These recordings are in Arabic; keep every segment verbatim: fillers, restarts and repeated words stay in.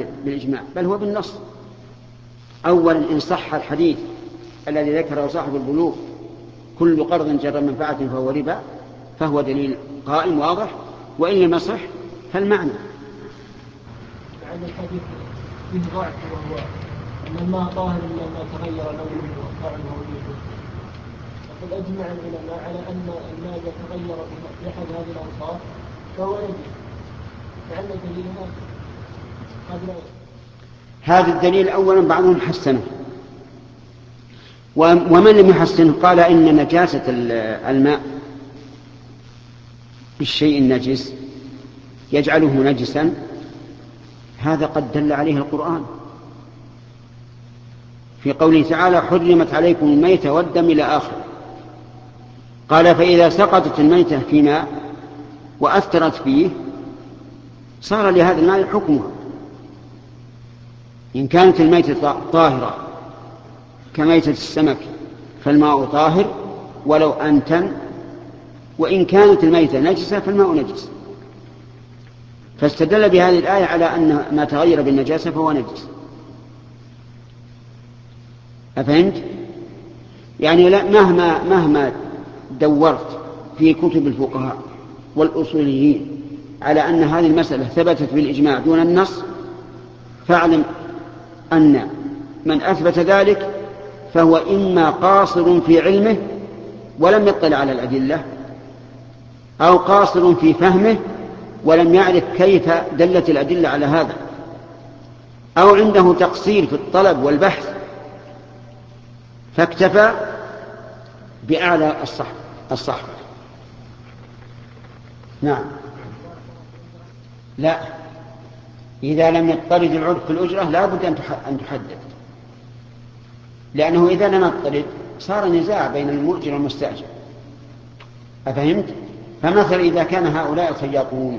بالإجماع بل هو بالنص. أولا إن صح الحديث الذي ذكره صاحب البلوغ كل قرض جر منفعة فهو ربا فهو دليل قائم واضح، وإن لم يصح فالمعنى. هذا الحديث فيه ضعف وهو أن الماء طاهر إلا ما تغير لونه وطعمه وريحه، فقد أجمع العلماء على أن الماء إذا تغير بأحد هذه الأوصاف فهو نجس. لعل الدليل هذا هذا الدليل أولا بعضهم حسنه، ومن لم يحسنه قال إن نجاسة الماء بالشيء النجس يجعله نجسا، هذا قد دل عليه القرآن في قوله تعالى حرمت عليكم الميتة والدم إلى آخر. قال فإذا سقطت الميتة في ماء وأثرت فيه صار لهذا الماء حكمها. إن كانت الميتة طاهرة كميتة السمك فالماء طاهر ولو أنتن، وإن كانت الميتة نجسة فالماء نجس. فاستدل بهذه الآية على أن ما تغير بالنجاسة فهو نجس. أفهمت؟ يعني لا مهما مهما دورت في كتب الفقهاء والأصوليين على أن هذه المسألة ثبتت بالإجماع دون النص، فاعلم أن من أثبت ذلك فهو إما قاصر في علمه ولم يطلع على الأدلة، أو قاصر في فهمه ولم يعرف كيف دلت الأدلة على هذا، أو عنده تقصير في الطلب والبحث فاكتفى بأعلى الصح الصحبة. نعم. لا، إذا لم يضطرد العرف في الأجرة لا بد أن تحدد، لأنه إذا لم يضطرد صار نزاع بين المؤجر والمستأجر. أفهمت؟ فمثلا إذا كان هؤلاء الخياطون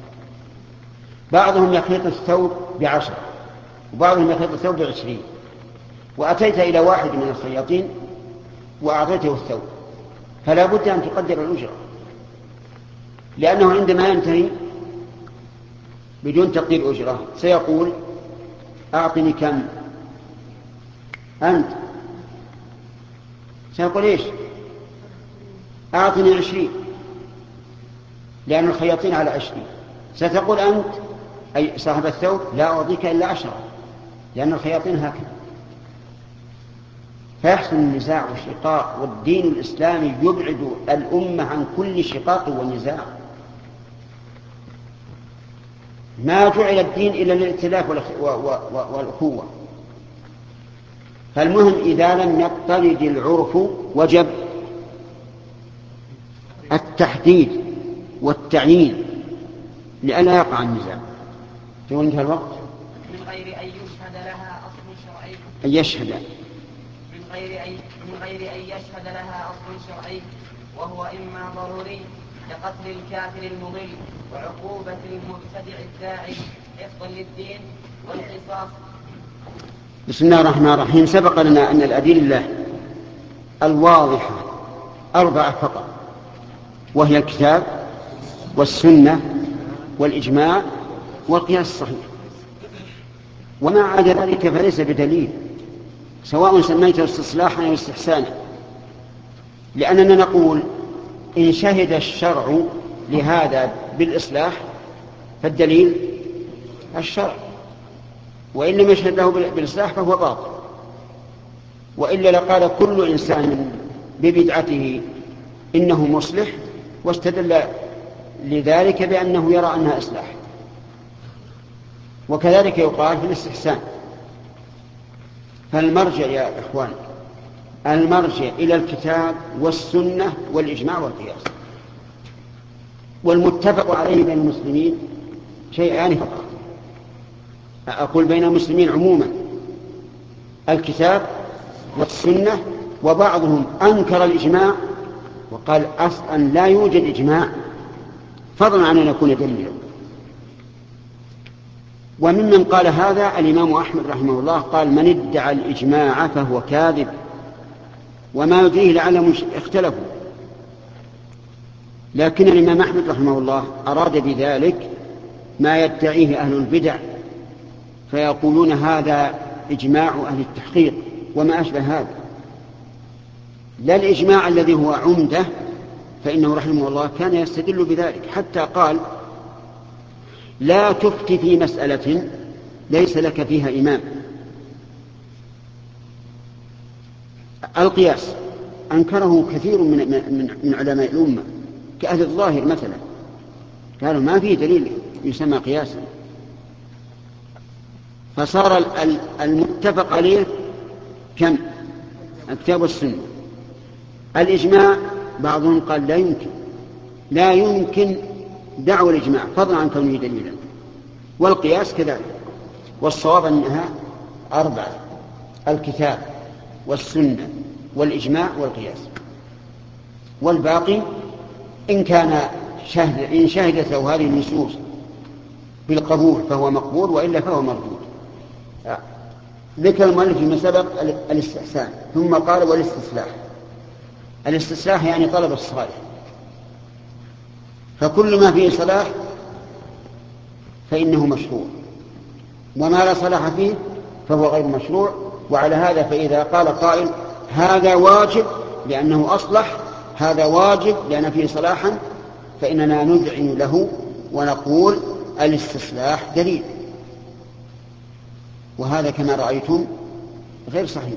بعضهم يخيط الثوب بعشرة وبعضهم يخيط الثوب بعشرين، وأتيت إلى واحد من الخياطين وأعطيته الثوب، فلا بد أن تقدر الأجرة، لأنه عندما ينتهي بدون تقدير أجرة سيقول أعطني كم أنت، سيقول إيش أعطني عشرين، لأن الخياطين على عشرين. ستقول أنت أي صاحب الثوب لا أعطيك إلا عشرة، لأن الخياطين هكذا. فيحصل النزاع والشقاق، والدين الإسلامي يبعد الأمة عن كل شقاق ونزاع. ما جعل الدين إلا للائتلاف والأخوة. فالمهم إذا لم يضطرد العرف وجب التحديد والتعيين لئلا يقع النزاع. تقول انتهى الوقت. من غير أن يشهد لها أصل شرعي أن يشهد من غير أن من غير أن يشهد لها أصل شرعي، وهو إما ضروري كقتل الكافر المضل وعقوبة المبتدع الداعي حفظا للدين والقصاص. بسم الله الرحمن الرحيم. سبق لنا أن الأدلة الواضحة أربعة فقط، وهي الكتاب والسنة والإجماع والقياس الصحيح، وما عدا ذلك فليس بدليل، سواء سميته استصلاحا أو استحسانا، لأننا نقول إن شهد الشرع لهذا بالإصلاح فالدليل الشرع، وإن لم يشهد له بالإصلاح فهو باطل. وإلا لقال كل إنسان ببدعته إنه مصلح، واستدل لذلك بأنه يرى أنها إصلاح. وكذلك يقال في الاستحسان. فالمرجع يا إخوان المرجع إلى الكتاب والسنة والإجماع والقياس، والمتفق عليه بين المسلمين شيئان فقط. أقول بين المسلمين عموما الكتاب والسنة، وبعضهم أنكر الإجماع وقال أصلا لا يوجد إجماع فضلا عن أن يكون دليلا. وممن قال هذا الإمام أحمد رحمه الله قال من ادعى الإجماع فهو كاذب، وما يدريه لعلهم اختلفوا. لكن الإمام أحمد رحمه الله أراد بذلك ما يدعيه أهل البدع فيقولون هذا إجماع أهل التحقيق وما أشبه هذا، لا الإجماع الذي هو عمدة، فإنه رحمه الله كان يستدل بذلك حتى قال لا تفتي في مسألة ليس لك فيها إمام. القياس أنكره كثير من, من, من علماء الأمة كأهل الظاهر مثلا، قالوا ما فيه دليل يسمى قياسا. فصار المتفق عليه كم؟ الكتاب والسنة. الإجماع بعضهم قال لا يمكن لا يمكن دعوى الإجماع فضلا عن كونه دليلا، والقياس كذلك. والصواب أنها أربعة: الكتاب والسنة والإجماع والقياس، والباقي إن كان شهد إن شهدت له هذه النصوص بالقبول فهو مقبول، وإلا فهو مردود. ذكر المؤلف فيما سبق الاستحسان، ثم قال والاستصلاح. الاستصلاح يعني طلب الصالح، فكل ما فيه صلاح فإنه مشروع، وما لا صلاح فيه فهو غير مشروع. وعلى هذا فإذا قال قائل هذا واجب لأنه أصلح، هذا واجب لأن فيه صلاحا، فإننا نذعن له ونقول الاستصلاح دليل. وهذا كما رأيتم غير صحيح،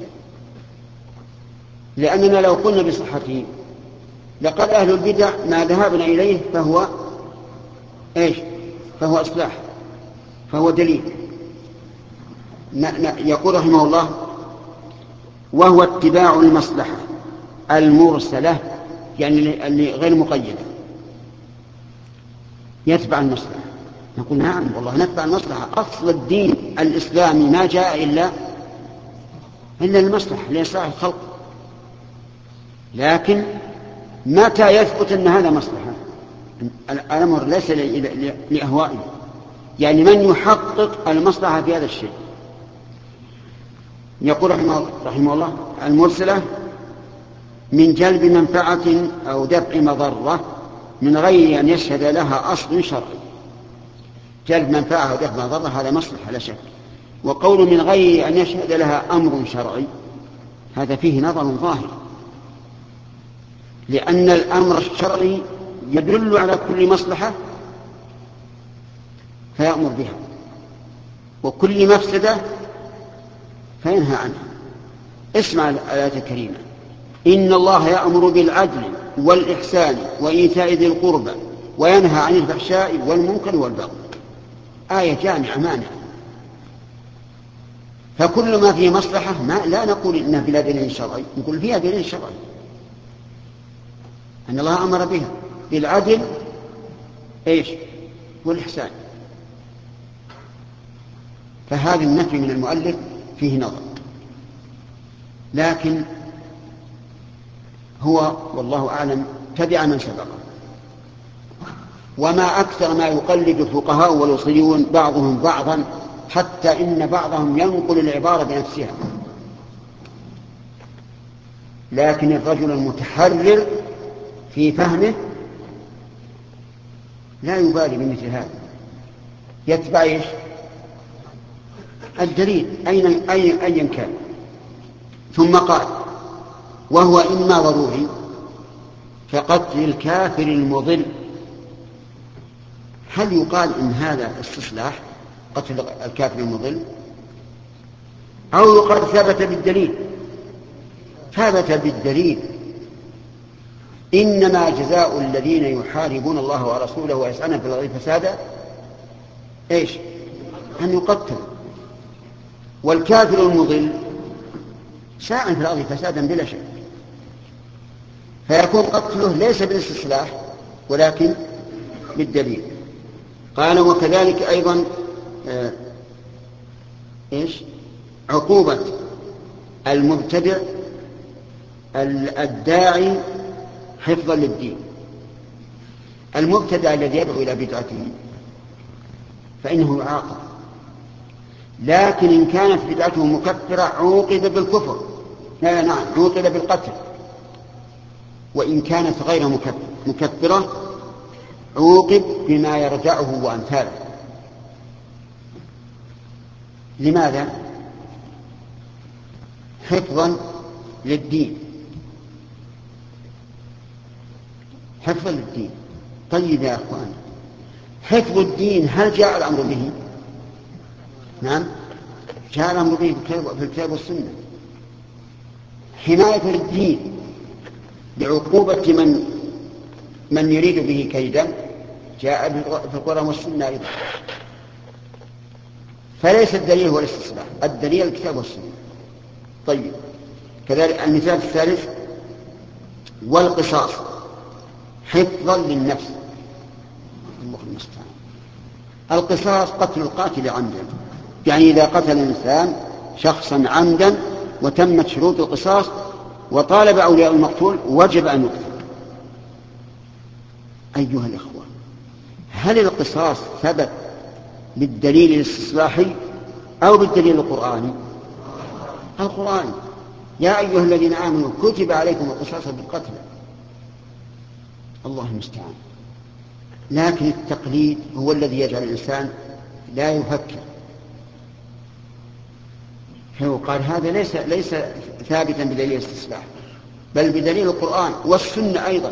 لأننا لو قلنا بصحته لقد أهل البدع ما ذهبنا إليه فهو إيش؟ فهو إصلاح، فهو دليل. يقول رحمه الله وهو اتباع المصلحة المرسلة، يعني اللي غير مقيدة، يتبع المصلحة. نقول نعم والله نتبع المصلحة، أصل الدين الإسلامي ما جاء إلا إلا المصلحة لإصلاح الخلق، لكن متى يثبت أن هذا مصلحة؟ الأمر ليس لأهوائنا، يعني من يحقق المصلحة في هذا الشيء. يقول رحمه الله المرسلة من جلب منفعة أو دفع مضرة من غير أن يشهد لها أصل شرعي. جلب منفعة أو دفع مضرة هذا مصلحة لا شك، وقول من غير أن يشهد لها أمر شرعي هذا فيه نظر ظاهر، لأن الأمر الشرعي يدل على كل مصلحة فيأمر بها، وكل مفسدة فينهى عنها. اسمع الآية الكريمة إن الله يأمر بالعدل والإحسان وإيتاء ذي القربى وينهى عن الفحشاء والمنكر والبغي. آية جامعة مانعة، فكل ما فيه مصلحة ما لا نقول إنها بلا دليل شرعي، نقول فيها دليل شرعي أن الله أمر بها بالعدل إيش والإحسان. فهذا النفي من المؤلف فيه نظر، لكن هو والله أعلم تبع من سبقه. وما أكثر ما يقلد الفقهاء والأصوليون بعضهم بعضا، حتى إن بعضهم ينقل العبارة بنفسها، لكن الرجل المتحرر في فهمه لا يبالي بمثل هذا، يتبع إيش؟ الدليل أين أي أيا كان. ثم قال وهو إما ضروري كقتل الكافر المضل. هل يقال إن هذا استصلاح قتل الكافر المضل، أو يقال ثبت بالدليل؟ ثبت بالدليل. إنما جزاء الذين يحاربون الله ورسوله ويسعون في الأرض فسادا إيش؟ أن يقتلوا. والكافر المضل ساعٍ في الأرض فسادا بلا شك، فيكون قتله ليس بالاستصلاح ولكن بالدليل. قال وكذلك أيضا آه إيش؟ عقوبة المبتدع الداعي حفظا للدين. المبتدع الذي يدعو إلى بدعته فإنه يعاقب، لكن إن كانت بدعته مكفرة عوقب بالكفر، لا نعم عوقب بالقتل. وإن كانت غير مكفرة عوقب بما يرجعه وأمثاله. لماذا؟ حفظا للدين، حفظا للدين. طيب يا أخوان، حفظ الدين هل جاء الأمر به؟ نعم، جاء الأمر به في الكتاب والسنة. حماية الدين بعقوبة من من يريد به كيدا جاء في القرآن والسنة أيضا. فليس الدليل هو الاستصلاح، الدليل الكتاب والسنة. طيب، كذلك المثال الثالث والقصاص حفظا للنفس. الله المستعان. القصاص قتل القاتل عمدا، يعني إذا قتل الإنسان شخصا عمدا وتمت شروط القصاص وطالب أولياء المقتول وجب أن يقتل. أيها الإخوة، هل القصاص ثبت بالدليل الاستصلاحي أو بالدليل القرآني؟ القرآني. يا أيها الذين آمنوا كتب عليكم القصاص بالقتل. الله المستعان. لكن التقليد هو الذي يجعل الإنسان لا يفكر، فيقال هذا ليس ليس ثابتا بدليل الاستصلاح بل بدليل القرآن والسنة أيضا.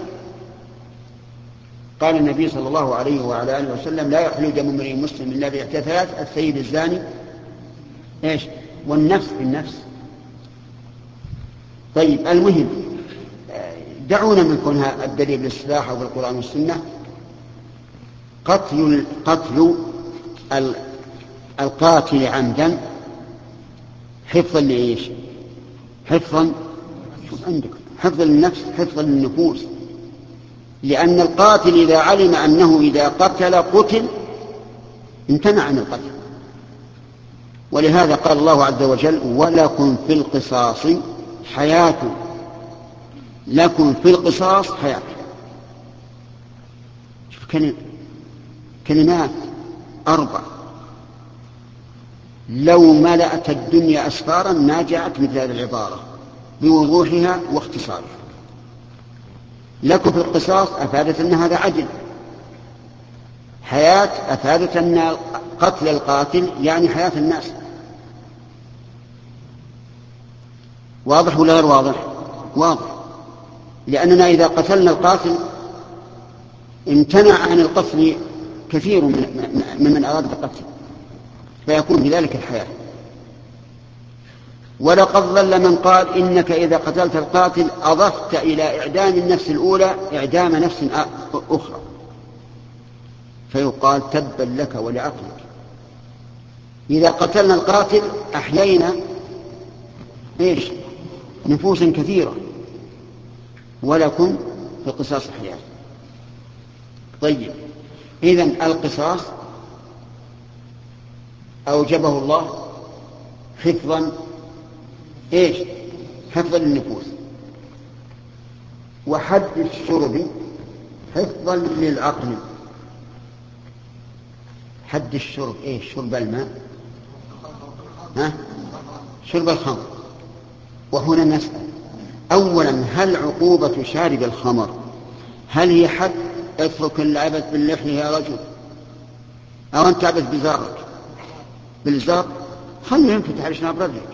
قال النبي صلى الله عليه وعلى آله وسلم: لا يحل دم امرئ مسلم إلا بإحدى ثلاث: الثيب الزاني إيش والنفس بالنفس. طيب، المهم دعونا من كونها الدليل بالإصلاح أو بالقرآن والسنة. قتل قتل القاتل عمدا حفظا لإيش؟ حفظا عندك حفظا للنفس، حفظا للنفوس. لأن القاتل إذا علم أنه إذا قتل قتل امتنع عن القتل. ولهذا قال الله عز وجل: ولكم في القصاص حياة. لكم في القصاص حياة. شوف كلمات أربع لو ملأت الدنيا أسفارا ما جاءت مثل هذه العبارة بوضوحها واختصارها. لكم في القصاص أفادت أن هذا عدل. حياة أفادت أن قتل القاتل يعني حياة الناس. واضح ولا غير واضح؟ واضح. لأننا إذا قتلنا القاتل امتنع عن القتل كثير من من أراد القتل، فيكون بذلك الحياة. ولقد ضل من قال إنك إذا قتلت القاتل أضفت إلى إعدام النفس الأولى إعدام نفس أخرى، فيقال تبا لك ولعقلك. إذا قتلنا القاتل أحيينا إيش؟ نفوسا كثيرة. ولكم في القصاص حياة. طيب، إذن القصاص أوجبه الله حفظا إيش؟ حفظا للنفوس. وحد الشرب حفظا للعقل. حد الشرب إيش؟ شرب الماء، ها؟ شرب الخمر. وهنا نسأل أولا: هل عقوبة شارب الخمر هل هي حد اترك اللعبة باللحية يا رجل، أو أنت عبث بزارك بالزار خليه ينفتح على شناب رجلك؟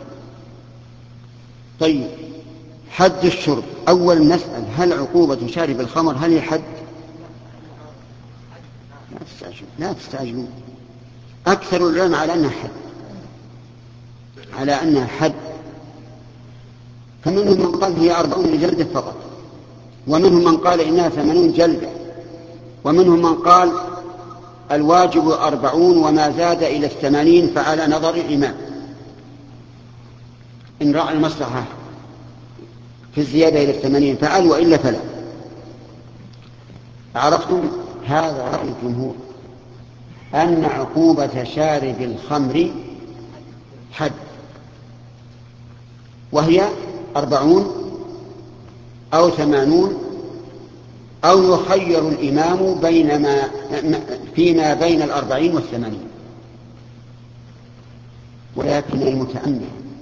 طيب، حد الشرب أولا نسأل: هل عقوبة شارب الخمر هل هي حد؟ لا تستعجلوا لا تستعجلوا أكثر العلماء على أنها حد، على أنها حد. فمنهم من قال هي أربعون جلدة فقط، ومنهم من قال إنها ثمانون جلدة، ومنهم من قال الواجب أربعون وما زاد إلى الثمانين فعلى نظر الإمام إن رأى المصلحة في الزيادة إلى الثمانين فعل، وإلا فلا. عرفتم؟ هذا رأي الجمهور أن عقوبة شارب الخمر حد، وهي أربعون أو ثمانون، أو يخير الإمام بينما فيما بين الأربعين والثمانين. ولكن المتأمل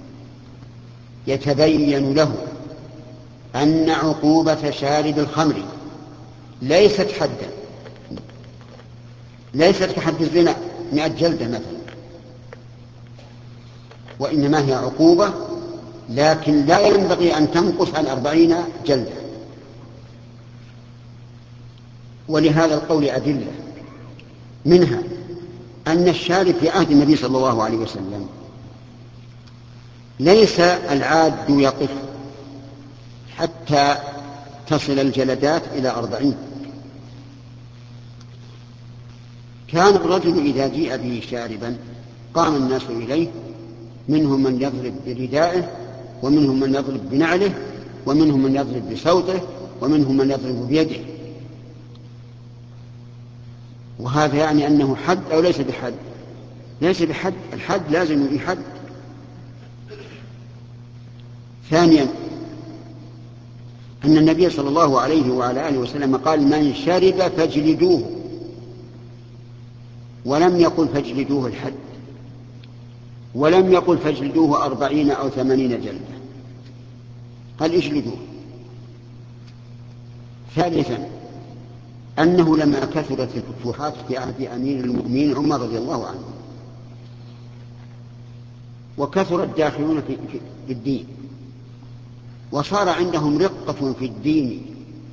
يتبين له أن عقوبة شارب الخمر ليست حدا، ليست كحد الزنا مئة جلدة مثلا، وإنما هي عقوبة، لكن لا ينبغي أن تنقص عن أربعين جلدة. ولهذا القول أدلة، منها أن الشارب في عهد النبي صلى الله عليه وسلم ليس العاد يقف حتى تصل الجلدات إلى أربعين. كان الرجل إذا جيء به شاربا قام الناس إليه، منهم من يضرب بردائه، ومنهم من يضرب بنعله، ومنهم من يضرب بصوته، ومنهم من يضرب بيده. وهذا يعني أنه حد أو ليس بحد؟ ليس بحد، الحد لازم يحد. ثانيا أن النبي صلى الله عليه وعلى آله وسلم قال من شرب فاجلدوه، ولم يقل فاجلدوه الحد، ولم يقل فاجلدوه أربعين أو ثمانين جلدة، قال اجلدوه. ثالثا أنه لما كثرت الفتوحات في عهد أمير المؤمنين عمر رضي الله عنه، وكثر الداخلون في, في الدين، وصار عندهم رقة في الدين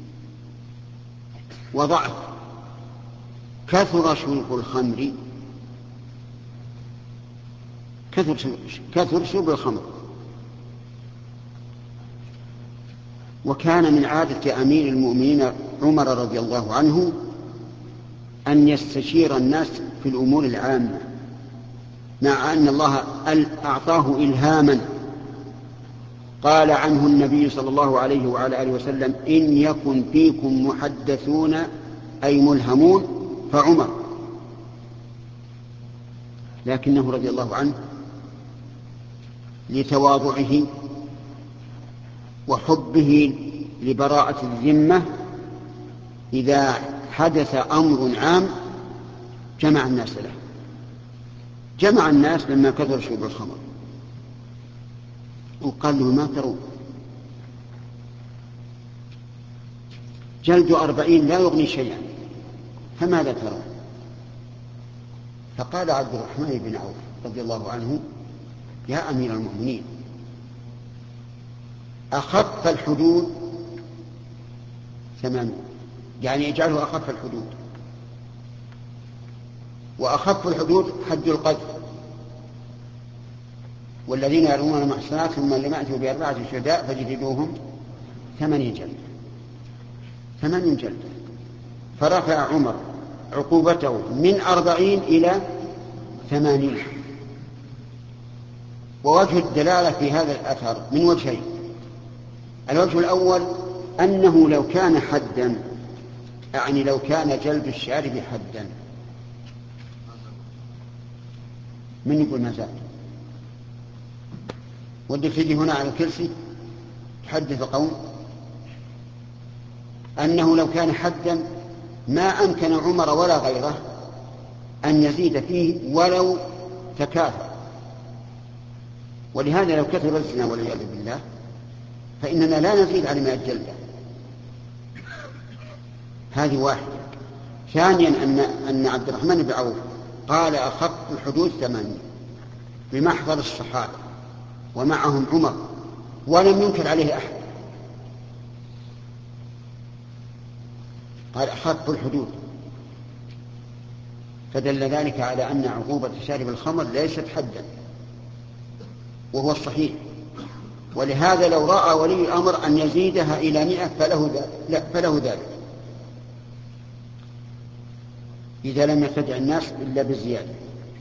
وضعف، كثر شرب الخمر، كثر, كثر شرب الخمر. وكان من عادة أمير المؤمنين عمر رضي الله عنه أن يستشير الناس في الأمور العامة، مع أن الله أعطاه إلهاما. قال عنه النبي صلى الله عليه وعلى آله وسلم إن يكن فيكم محدثون أي ملهمون فعمر. لكنه رضي الله عنه لتواضعه وحبه لبراءة الذمة إذا حدث أمر عام جمع الناس له، جمع الناس لما كثر شرب الخمر، وقال له ما ترون؟ جلد أربعين لا يغني شيئا، فماذا ترون؟ فقال عبد الرحمن بن عوف رضي الله عنه يا أمير المؤمنين أخف الحدود ثمانون، يعني اجعله أخف الحدود، وأخف الحدود حد القذف، والذين يرمون المحصنات ثم لم يأتوا بأربعة شهداء فاجلدوهم ثمانين جلدة، ثمانين جلدة. فرفع عمر عقوبته من أربعين إلى ثمانين. ووجه الدلالة في هذا الأثر من وجهين: الوجه الأول أنه لو كان حدا، يعني لو كان جلد الشارب حدا، من يقول ما زال؟ ودك تجي هنا على الكرسي تحدث قوم. أنه لو كان حدا ما أمكن عمر ولا غيره أن يزيد فيه ولو تكاثر. ولهذا لو كثر الزنا والعياذ بالله فإننا لا نزيد على مئة جلدة. هذه واحدة. ثانيا أن, أن عبد الرحمن بن عوف قال أخف الحدود ثمانين بمحضر الصحابة ومعهم عمر، ولم ينكر عليه أحد، قال أخف الحدود. فدل ذلك على أن عقوبة شارب الخمر ليست حدا، وهو الصحيح. ولهذا لو رأى ولي الأمر أن يزيدها إلى مئة فله, لا فله ذلك، إذا لم يرتدع الناس إلا بالزيادة.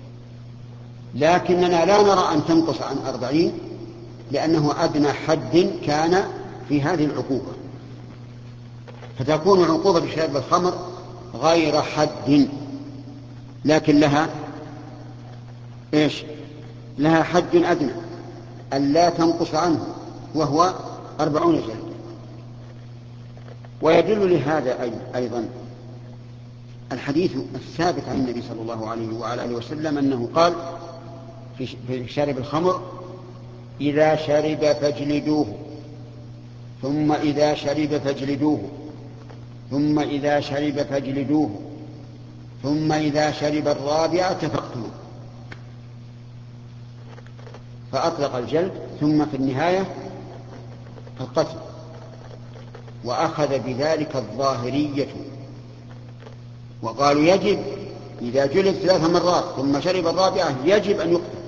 لكننا لا نرى أن تنقص عن أربعين، لأنه أدنى حد كان في هذه العقوبة، فتكون عقوبة شارب الخمر غير حد، لكن لها إيش؟ لها حد أدنى ألا تنقص عنه، وهو أربعون جلدة. ويدل لهذا أيضا الحديث الثابت عن النبي صلى الله عليه وعلى آله وسلم أنه قال في شارب الخمر إذا شرب فاجلدوه، ثم إذا شرب فاجلدوه، ثم إذا شرب فاجلدوه، ثم إذا شرب الرابعة فاقتلوه. فأطلق الجلد ثم في النهاية القتل، وأخذ بذلك الظاهرية وقالوا يجب إذا جلد ثلاث مرات ثم شرب الرابعة يجب أن يقتل،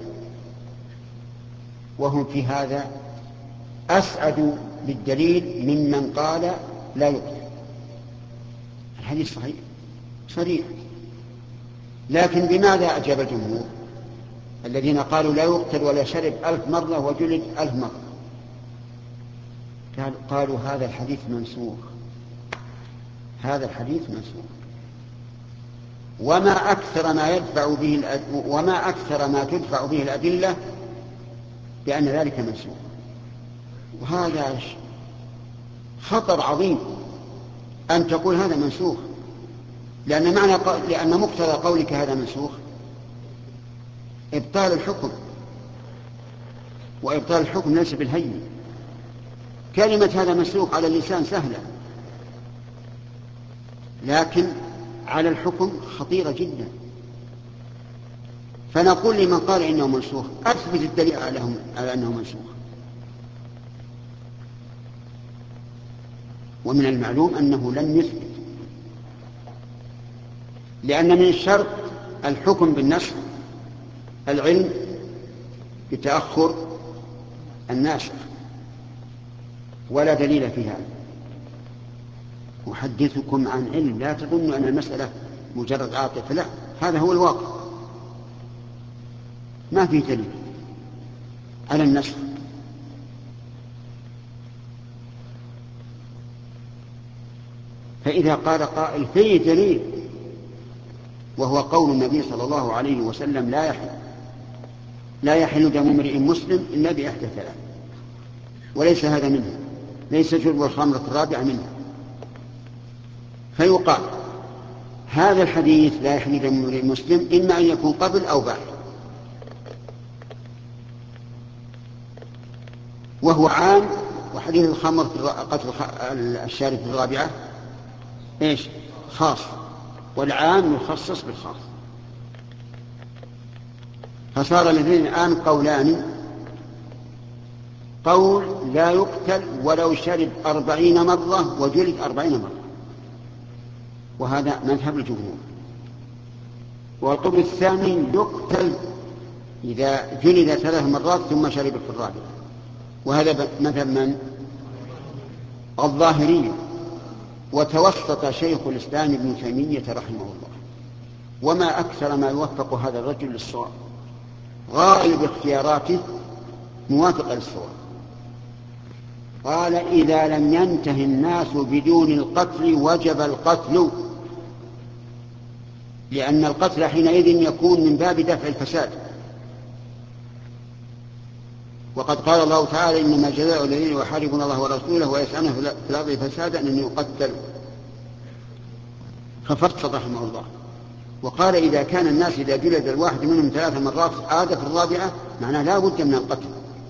وهم في هذا أسعد بالدليل ممن قال لا يقتل. الحديث صحيح صريح. لكن بماذا أجاب الجمهور الذين قالوا لا يقتل ولا شرب ألف مرة وجلد ألف مرة؟ قالوا هذا الحديث منسوخ، هذا الحديث منسوخ، وما أكثر ما يدفع به الأد... وما أكثر ما تدفع به الأدلة بأن ذلك منسوخ. وهذا خطر عظيم أن تقول هذا منسوخ، لأن معنى ق... لأن مقتضى قولك هذا منسوخ إبطال الحكم، وإبطال الحكم ليس بالهين. كلمة هذا منسوخ على اللسان سهلة، لكن على الحكم خطيرة جدا. فنقول لمن قال إنه منسوخ أثبت الدليل على أنه منسوخ. ومن المعلوم أنه لن يثبت، لأن من الشرط الحكم بالنسخ العلم بتأخر الناسخ، ولا دليل في هذا. أحدثكم عن علم، لا تظنوا أن المسألة مجرد عاطفة، لا، هذا هو الواقع، ما في دليل على النسخ. فإذا قال قائل فيه دليل وهو قول النبي صلى الله عليه وسلم لا يحل لا يحل دم امرئ مسلم إلا بإحدى ثلاث، وليس هذا منه، ليس شرب الخمرة الرابعة منه، فيقال هذا الحديث لا يحل دم امرئ مسلم إما أن يكون قبل أو بعد، وهو عام. وحديث الخمر قتل الشارب الرابعة إيش خاص، والعام يخصص بالخاص. فصار الاثنين الآن قولان، قول لا يقتل ولو شرب أربعين مرة وجلد أربعين مرة، وهذا مذهب الجمهور. والقول الثاني يقتل إذا جلد ثلاث مرات ثم شرب في الرابعة، وهذا مذهب من؟ الظاهرية. وتوسط شيخ الإسلام ابن تيمية رحمه الله، وما أكثر ما يوفق هذا الرجل للصواب، غالب اختياراته موافقة للصواب. قال إذا لم ينتهي الناس بدون القتل وجب القتل، لأن القتل حينئذ يكون من باب دفع الفساد. وقد قال الله تعالى إنما جزاء الذين يحاربون الله ورسوله ويسعون في الأرض فسادا أن يقتلوا، ففصل رحمه الله وقال إذا كان الناس إذا جلد الواحد منهم ثلاث مرات عاد في الرابعة معناه لا بد من القتل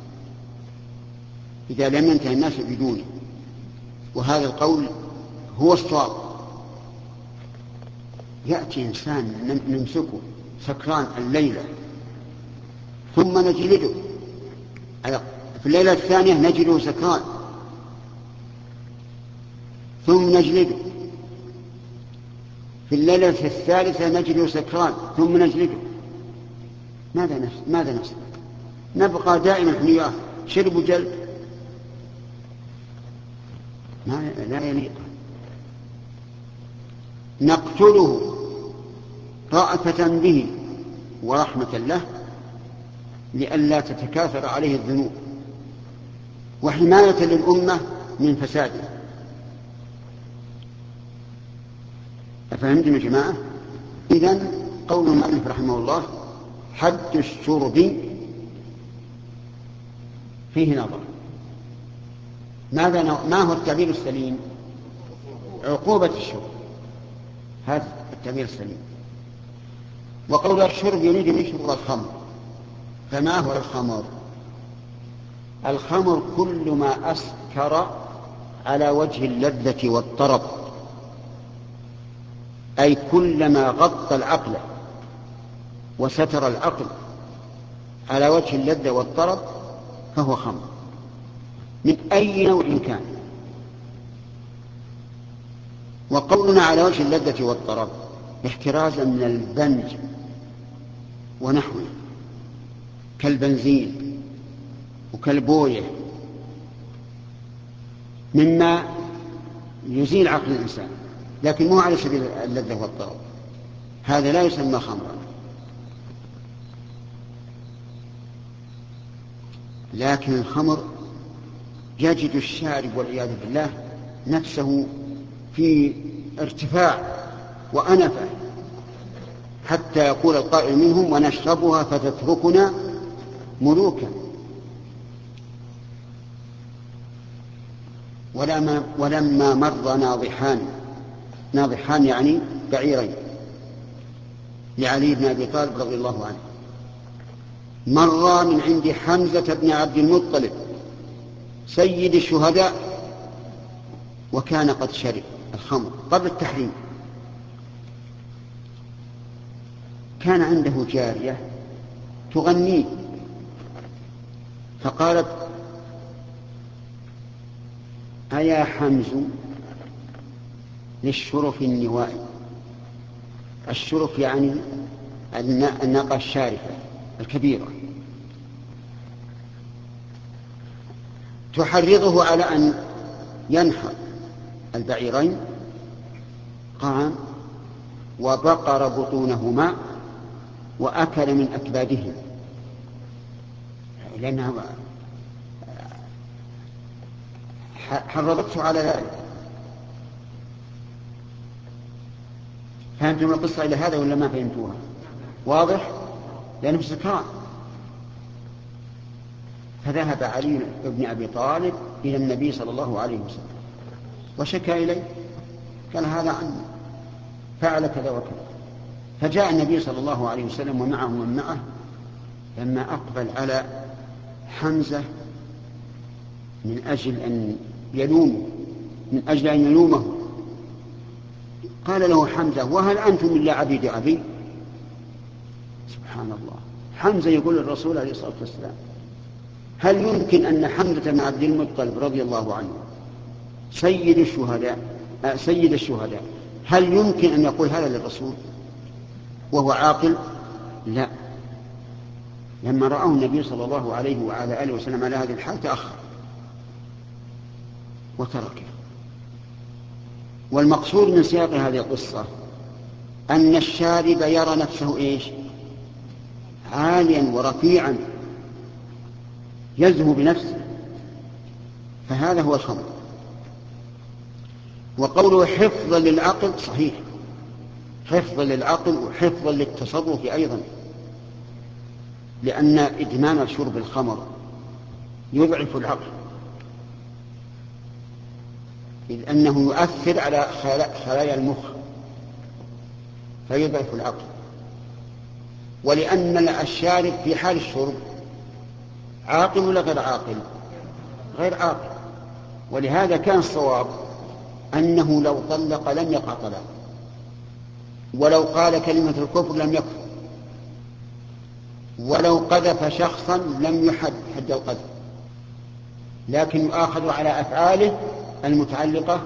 إذا لم ينتهي الناس بدونه. وهذا القول هو الصواب. يأتي إنسان نمسكه سكران الليلة ثم نجلده، في الليلة الثانية نجده سكران ثم نجلده، في الليلة الثالثة نجده سكران ثم نجلده. ماذا نفس ماذا نفس نبقى دائما حنياه شرب جلد؟ ما لا يليق. نقتله رأفة به ورحمة له لئلا تتكاثر عليه الذنوب وحماية للأمة من فساده. أفهمتم يا جماعة؟ إذن قول المؤلف رحمه الله حد الشرب فيه نظر. ماذا نوع؟ ما هو التعبير السليم؟ عقوبة الشرب، هذا التعبير السليم. وقول الشرب يريد به شرب الخمر، فما هو الخمر؟ الخمر كل ما أسكر على وجه اللذة والطرب، أي كلما غطى العقل وستر العقل على وجه اللذة والطرب فهو خمر من أي نوع كان. وقولنا على وجه اللذة والطرب احترازا من البنج ونحوه كالبنزين وكالبوية مما يزيل عقل الإنسان، لكن مو على سبيل اللذة والطرب، هذا لا يسمى خمرا. لكن الخمر يجد الشارب والعياذ بالله نفسه في ارتفاع وأنفة، حتى يقول القائل منهم ونشربها فتتركنا ملوكا. ولما, ولما مر ناضحان، ناضحان يعني بعيرين لعلي بن أبي طالب رضي الله عنه، مر من عند حمزة بن عبد المطلب سيد الشهداء، وكان قد شرب الخمر قبل التحريم. كان عنده جارية تغنيه فقالت أيا حمز للشرف النوائي. الشرف يعني الناقة الشارفة الكبيرة، تحرضه على أن ينحر البعيرين. قام وبقر بطونهما وأكل من أكبادهم، لأنها حرضته على ذلك. فهمتم القصة إلى هذا ولا ما فهمتوها؟ واضح؟ لأنه سكران. فذهب علي بن أبي طالب إلى النبي صلى الله عليه وسلم وشكى إليه، قال هذا عني فعل كذا وكذا. فجاء النبي صلى الله عليه وسلم ومعه من معه، لما أقبل على حمزة من أجل أن يلومه من أجل أن يلومه قال له حمزة وهل أنتم إلا عبيد أبي؟ سبحان الله، حمزة يقول للرسول عليه الصلاة والسلام هل يمكن أن حمزة بن عبد المطلب رضي الله عنه سيد الشهداء سيد الشهداء هل يمكن أن يقول هذا للرسول وهو عاقل؟ لا. لما رآه النبي صلى الله عليه وعلى آله وسلم على هذه الحال تأخر وتركه. والمقصود من سياق هذه القصة أن الشارب يرى نفسه إيش؟ عاليا ورفيعا يزهو بنفسه، فهذا هو الخمر. وقوله حفظا للعقل صحيح، حفظا للعقل وحفظا للتصرف أيضا، لأن إدمان شرب الخمر يضعف العقل، إذ أنه يؤثر على خلايا المخ فيضعف العقل. ولأن الشارب في حال الشرب عاقل ولا غير عاقل؟ غير عاقل. ولهذا كان الصواب أنه لو طلق لم يقع طلاق، ولو قال كلمة الكفر لم يكفر، ولو قذف شخصا لم يحد حد القذف، لكن يؤاخذ على أفعاله المتعلقة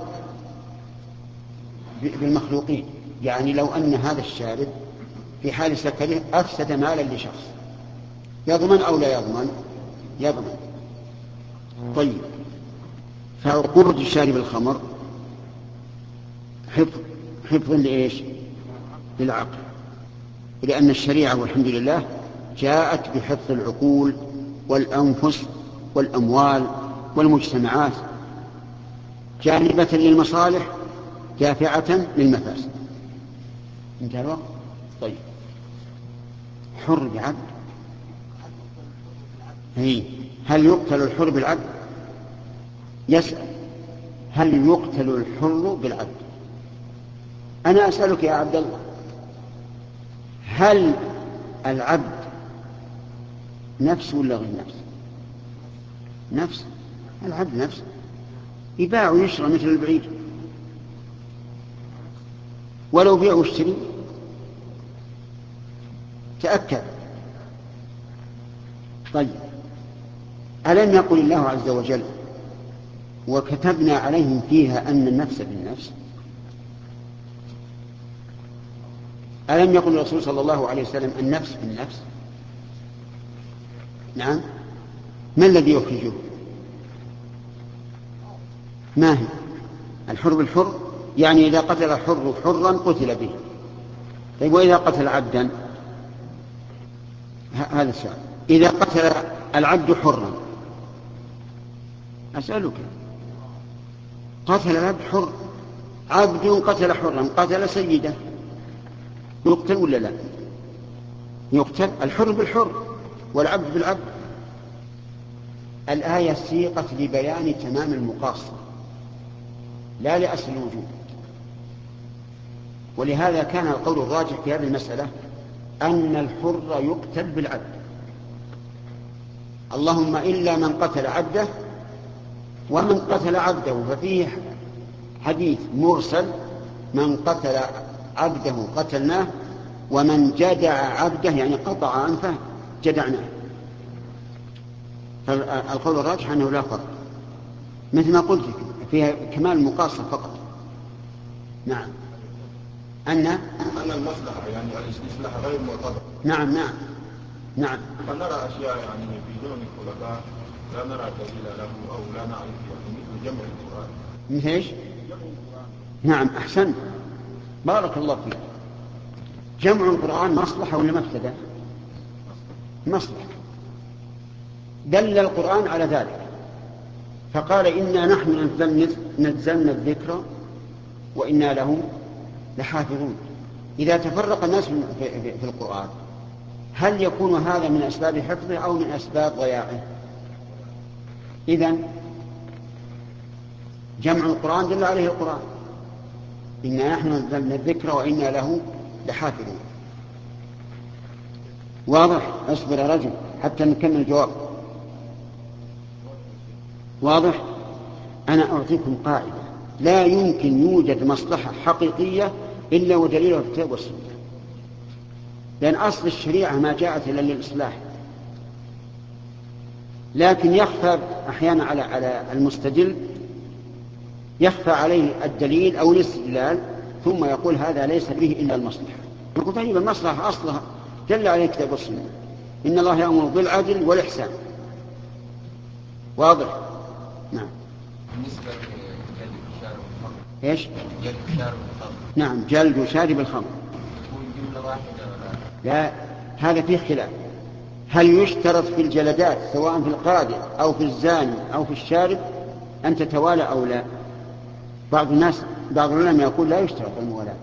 بالمخلوقين. يعني لو أن هذا الشارب في حال سكره أفسد مالا لشخص يضمن أو لا يضمن؟ يضمن. طيب، فعقوبة الشارب الخمر حفظ حفظا لإيش؟ للعقل، لأن الشريعة والحمد لله جاءت بحفظ العقول والأنفس والأموال والمجتمعات، جانبة للمصالح دافعة للمفاسد. انتهى الوقت. طيب، حر بعبد، هي هل يقتل الحر بالعبد؟ يسأل هل يقتل الحر بالعبد؟ أنا أسألك يا عبد الله، هل العبد نفس ولا غير نفس؟ نفس. العبد نفس، يباع ويشرى مثل البعيد، ولو بيع واشتري تأكد. طيب ألم يقل الله عز وجل وكتبنا عليهم فيها أن النفس بالنفس؟ ألم يقل الرسول صلى الله عليه وسلم النفس بالنفس؟ نعم. ما الذي يخرجه؟ ما هي؟ الحر بالحر، يعني إذا قتل الحر حرا قتل به. طيب وإذا قتل عبدا؟ هذا السؤال. إذا قتل العبد حرا، أسألك، قتل العبد حر، عبد قتل حرا، قتل سيده، يقتل ولا لا؟ يقتل. الحر بالحر والعبد بالعبد. الآية سيقت لبيان تمام المقاصة لا لأصل الوجود، ولهذا كان القول الراجح في هذه المسألة أن الحر يقتل بالعبد، اللهم إلا من قتل عبده، ومن قتل عبده ففيه حديث مرسل: من قتل عبده قتلناه، ومن جدع عبده يعني قطع أنفه جدعناه. فالقول الراجح أنه لا فرق، مثل ما قلت فيها كمال المقاصة فقط. نعم. أن أن المصلحة يعني الإصلاح غير معتبر. نعم نعم نعم. فنرى أشياء يعني في زمن الخلفاء لا نرى دليل له أو لا نعرف يعني مثل جمع القرآن. مثل ايش؟ نعم أحسن، بارك الله فيك. جمع القرآن مصلحة ولا مفسدة؟ مصلحة. دل القرآن على ذلك فقال إنا نحن نزلنا الذكر وإنا له لحافظون. إذا تفرق الناس في القرآن هل يكون هذا من أسباب حفظه أو من أسباب ضياعه؟ إذن جمع القرآن دل عليه القرآن: إنا نحن نزلنا الذكر وإنا له لحافظون. واضح؟ اصبر يا رجل حتى نكمل الجواب. واضح؟ أنا أعطيكم قاعدة: لا يمكن يوجد مصلحة حقيقية إلا ودليلها في الكتاب والسنة، لأن أصل الشريعة ما جاءت إلا للإصلاح، لكن يخفى أحيانا على على المستدل، يخفى عليه الدليل أو الاستدلال، ثم يقول هذا ليس به إلا المصلحة. يقول طيب المصلحة أصلها دل عليه الكتاب والسنة: إن الله يأمر بالعدل والإحسان. واضح؟ نعم. بالنسبة لجلد شارب الخمر. إيش؟ جلد شارب الخمر. نعم، جلد شارب الخمر. يكون جملة واحدة ولا؟ لا، هذا فيه خلاف. هل يشترط في الجلدات سواء في القاذف أو في الزاني أو في الشارب أن تتوالى أو لا؟ بعض الناس بعض العلماء يقول لا يشترط الموالاة.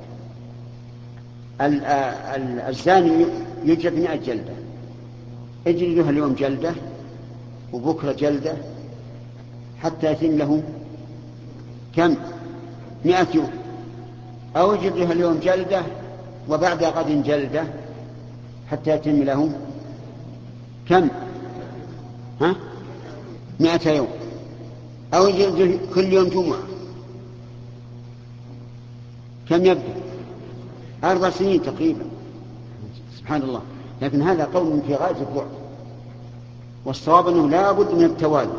الزاني يجلد مئة جلدة، اجلدها اليوم جلدة وبكرة جلدة حتى يتم له كم؟ مئة يوم. أو اجلدها اليوم جلدة وبعد غد جلدة حتى يتم له كم؟ ها؟ مئة يوم. أو يجلد كل يوم جمعة، كم يبدأ؟ أربع سنين تقريبا. سبحان الله. لكن هذا قول في غاية البعد، والصواب أنه لا بد من التوالي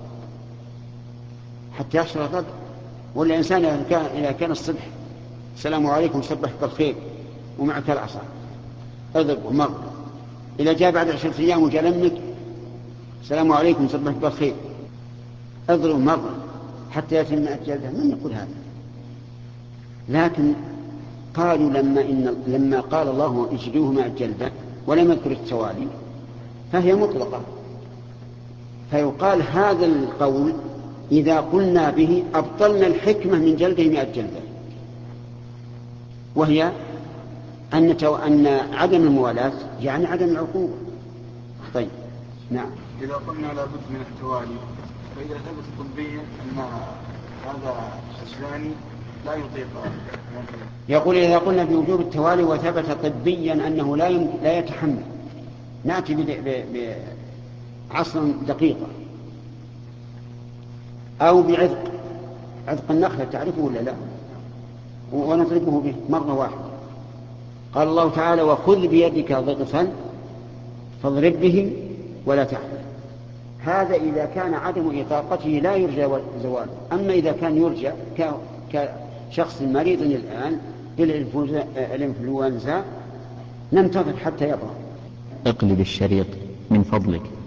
حتى يحصل الرد. والإنسان إذا كان, إذا كان الصبح السلام عليكم صبح بالخير ومعك العصا اضرب ومر، إذا جاء بعد عشرة أيام وجلمك السلام عليكم صبح بالخير اضرب ومر حتى يتم الجلدة، من يقول هذا؟ لكن قالوا لما, إن لما قال الله اجلوه مع الجلدة ولم يذكر التوالي فهي مطلقة، فيقال هذا القول إذا قلنا به أبطلنا الحكمة من جلده مئة جلدة، وهي أن, أن عدم الموالاة يعني عدم العقوبة. طيب نعم. إذا قلنا لابد من التوالي فإذا ثبت طبيا أن هذا الزاني لا يطيق. يقول إذا قلنا بوجوب التوالي وثبت طبيا أنه لا لا يتحمل، نأتي بعصر دقيقة أو بعذق، عذق النخلة تعرفه ولا لا؟ ونضربه به مرة واحدة. قال الله تعالى: وخذ بيدك ضغثا فاضرب به ولا تحمل. هذا إذا كان عدم إطاقته لا يرجى زواله. أما إذا كان يرجى كشخص مريض الآن بالإنفلونزا ننتظر حتى يبرأ. اقلب الشريط من فضلك.